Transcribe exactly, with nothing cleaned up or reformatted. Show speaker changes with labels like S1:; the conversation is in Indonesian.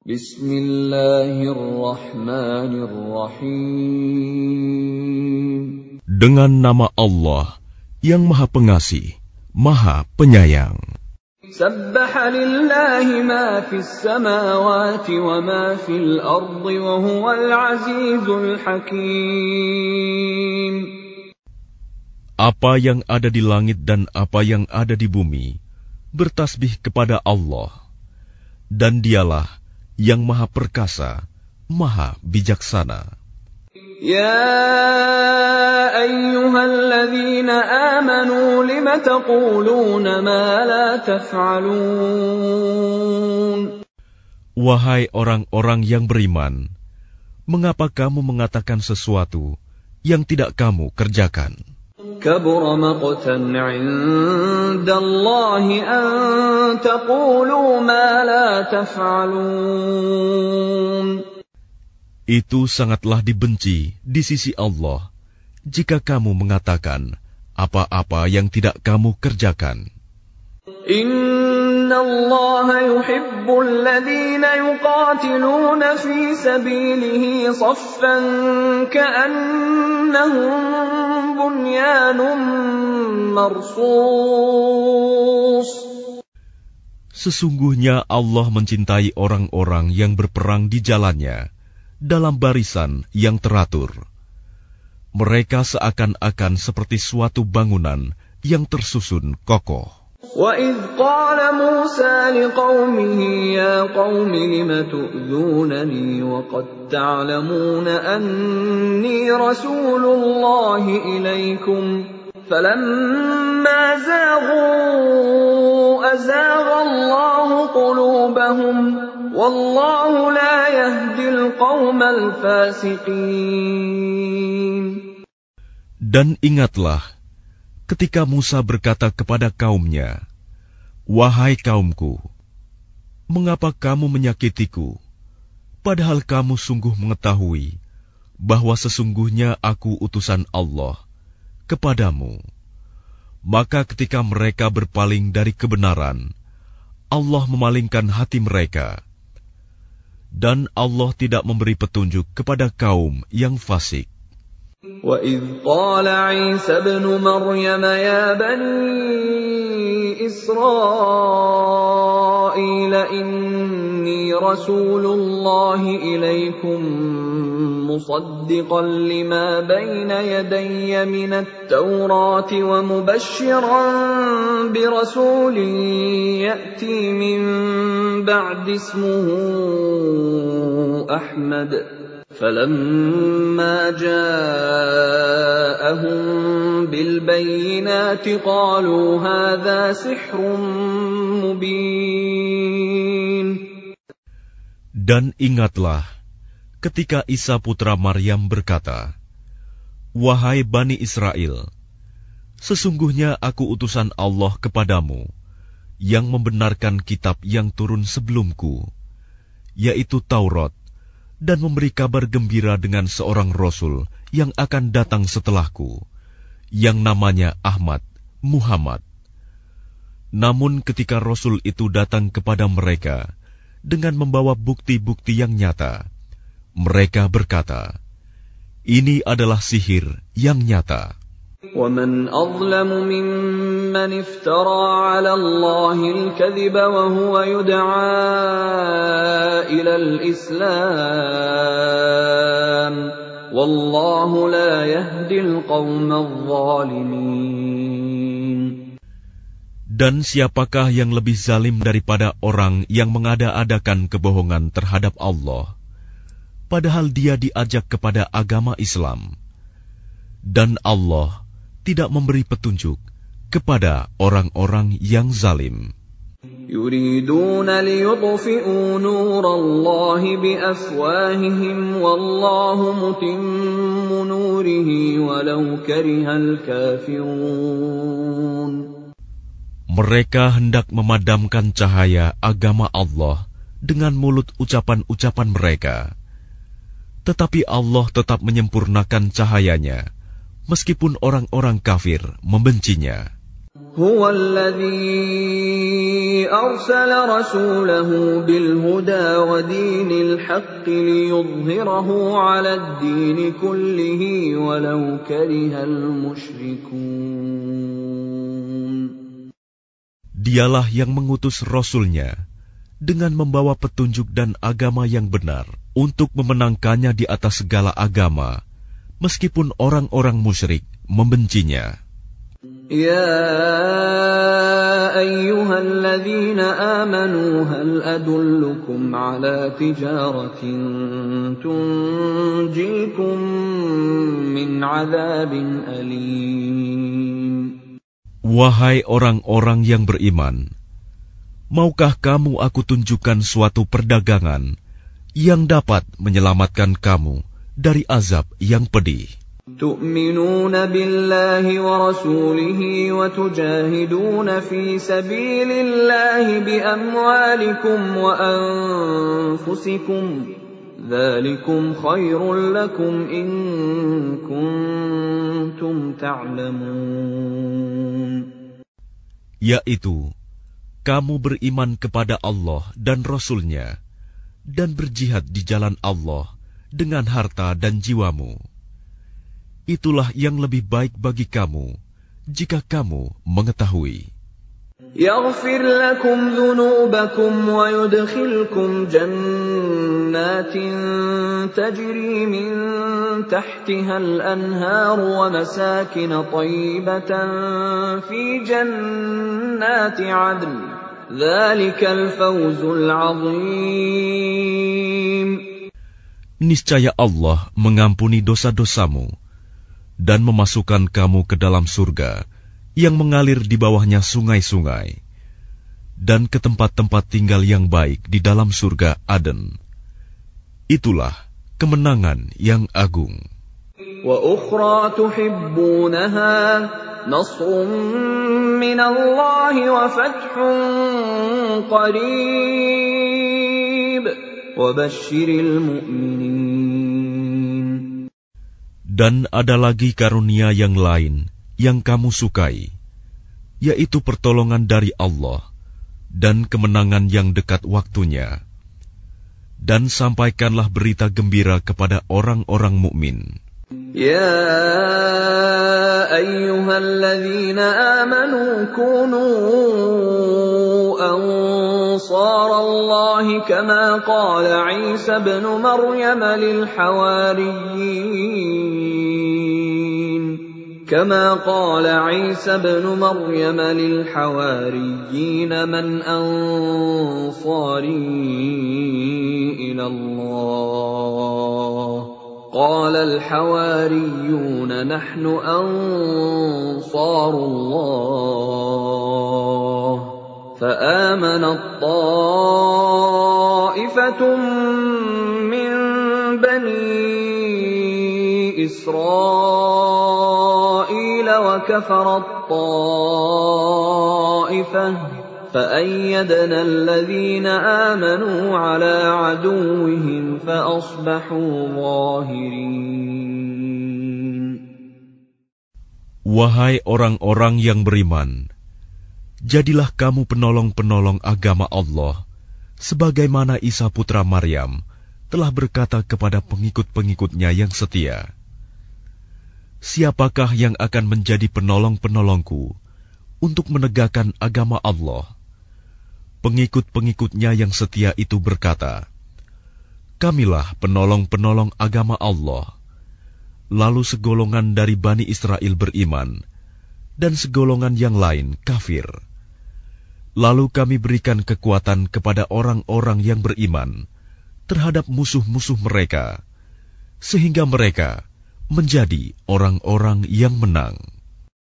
S1: Bismillahirrahmanirrahim.
S2: Dengan nama Allah yang Maha Pengasih, Maha Penyayang.
S1: Sabbaha lillahi ma fis samawati wa ma fil ardi wa huwal azizul hakim.
S2: Apa yang ada di langit dan apa yang ada di bumi bertasbih kepada Allah, dan Dialah yang Maha Perkasa, Maha Bijaksana.
S1: Ya ayyuhalladzina amanu lima taquluna ma la taf'alun.
S2: Wahai orang-orang yang beriman, mengapa kamu mengatakan sesuatu yang tidak kamu kerjakan?
S1: Kabura maqtan 'indallahi an taqulu ma la taf'alun.
S2: Itu sangatlah dibenci di sisi Allah jika kamu mengatakan apa-apa yang tidak kamu kerjakan.
S1: Inna Allah yuhibbul ladzina yuqatiluna fi sabilihi saffan ka'annahum bunyanun marsus.
S2: Sesungguhnya Allah mencintai orang-orang yang berperang di jalannya dalam barisan yang teratur. Mereka seakan-akan seperti suatu bangunan yang tersusun kokoh.
S1: وَإِذْ قَالَ مُوسَى لِقَوْمِهِ يَا قَوْمِ لِمَ تُؤْذُونَنِي وَقَدْ تَعْلَمُونَ أَنِّي رَسُولُ اللَّهِ إِلَيْكُمْ فَلَمَّا زَاغُوا أَزَاغَ اللَّهُ قُلُوبَهُمْ وَاللَّهُ لَا يَهْدِي الْقَوْمَ الْفَاسِقِينَ.
S2: Dan ingatlah ketika Musa berkata kepada kaumnya, "Wahai kaumku, mengapa kamu menyakitiku, padahal kamu sungguh mengetahui bahwa sesungguhnya aku utusan Allah kepadamu?" Maka ketika mereka berpaling dari kebenaran, Allah memalingkan hati mereka, dan Allah tidak memberi petunjuk kepada kaum yang fasik.
S1: وَإِذْ قَالَ عِيسَى ابْنُ مَرْيَمَ يَا بَنِي إِسْرَائِيلَ إِنِّي رَسُولُ اللَّهِ إِلَيْكُمْ مُصَدِّقًا لِمَا بَيْنَ يَدَيَّ مِنَ التَّوْرَاةِ وَمُبَشِّرًا بِرَسُولٍ يَأْتِي مِن بَعْدِ اسْمُهُ أَحْمَدُ فَلَمَّا جَاءَهُم بِالْبَيِّنَاتِ قَالُوا هَذَا سِحْرٌ مُبِينٌ.
S2: Dan ingatlah ketika Isa putra Maryam berkata, "Wahai Bani Israel, sesungguhnya aku utusan Allah kepadamu yang membenarkan kitab yang turun sebelumku, yaitu Taurat, dan memberi kabar gembira dengan seorang Rasul yang akan datang setelahku, yang namanya Ahmad, Muhammad." Namun ketika Rasul itu datang kepada mereka dengan membawa bukti-bukti yang nyata, mereka berkata, "Ini adalah sihir yang nyata."
S1: وَمَنْ أَظْلَمُ مِمَّنِ افْتَرَى عَلَى اللَّهِ الْكَذِبَ وَهُوَ يُدْعَى إِلَى الْإِسْلَامِ وَاللَّهُ لَا يَهْدِي الْقَوْمَ الظَّالِمِينَ.
S2: Dan siapakah yang lebih zalim daripada orang yang mengada-adakan kebohongan terhadap Allah, padahal dia diajak kepada agama Islam, dan Allah tidak memberi petunjuk kepada orang-orang yang zalim.
S1: Yuriduna liyutfi'u nurallahi biafwahihim wallahu mutimmu nurihi walau karihal kafirun.
S2: Mereka hendak memadamkan cahaya agama Allah dengan mulut ucapan-ucapan mereka, tetapi Allah tetap menyempurnakan cahayanya meskipun orang-orang kafir membencinya.
S1: هو الذي أرسل رسوله بالهدى ودين الحق ليظهره على الدين كله ولو كره المشركون.
S2: Dialah yang mengutus Rasul-Nya dengan membawa petunjuk dan agama yang benar untuk memenangkannya di atas segala agama, meskipun orang-orang musyrik membencinya.
S1: يا أيها الذين آمنوا هل أدلكم على تجارة تنجيكم من عذاب أليم.
S2: Wahai orang-orang yang beriman, maukah kamu aku tunjukkan suatu perdagangan yang dapat menyelamatkan kamu dari azab yang pedih?
S1: تؤمنون بالله ورسوله وتجاهدون في سبيل الله بأموالكم وأنفسكم ذلكم خير لكم إن كنتم تعلمون.
S2: Yaitu, kamu beriman kepada Allah dan Rasul-Nya dan berjihad di jalan Allah dengan harta dan jiwamu. Itulah yang lebih baik bagi kamu, jika kamu mengetahui.
S1: يغفر لكم ذنوبكم ويدخلكم جنات تجري من تحتها الأنهار ومساكن طيبة في جنات عدن ذلك الفوز العظيم.
S2: Niscaya Allah mengampuni dosa-dosamu dan memasukkan kamu ke dalam surga yang mengalir di bawahnya sungai-sungai, dan ke tempat-tempat tinggal yang baik di dalam surga Aden. Itulah kemenangan yang agung.
S1: وَأُخْرَى تُحِبُّونَهَا نَصْرٌ مِّنَ اللَّهِ وَفَتْحٌ قَرِيبٌ وَبَشِّرِ الْمُؤْمِنِينَ.
S2: Dan ada lagi karunia yang lain yang kamu sukai, yaitu pertolongan dari Allah dan kemenangan yang dekat waktunya. Dan sampaikanlah berita gembira kepada orang-orang mukmin.
S1: Ya ayyuhalladzina amanu kunu ansarallahi kama qala Isa ibn Maryam lil hawariyyin كما قال عيسى ابن مريم للحواريين من أنصاري إلى الله قال الحواريون نحن أنصار الله فآمنت طائفة من بني إسرائيل وكفرت طائفة فأيدنا الذين آمنوا على عدوهم فأصبحوا ظاهرين.
S2: Wahai orang-orang yang beriman, jadilah kamu penolong-penolong agama Allah, sebagaimana Isa putra Maryam telah berkata kepada pengikut-pengikutnya yang setia, siapakah yang akan menjadi penolong-penolongku untuk menegakkan agama Allah? Pengikut-pengikutnya yang setia itu berkata, kamilah penolong-penolong agama Allah. Lalu segolongan dari Bani Israel beriman, dan segolongan yang lain kafir. Lalu kami berikan kekuatan kepada orang-orang yang beriman terhadap musuh-musuh mereka, sehingga mereka menjadi orang-orang yang menang.